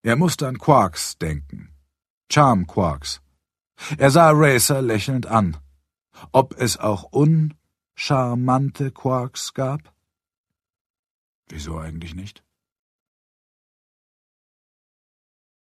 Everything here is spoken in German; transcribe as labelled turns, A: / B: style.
A: Er musste an Quarks denken. Charm Quarks. Er sah Racer lächelnd an. Ob es auch uncharmante Quarks gab? Wieso eigentlich nicht?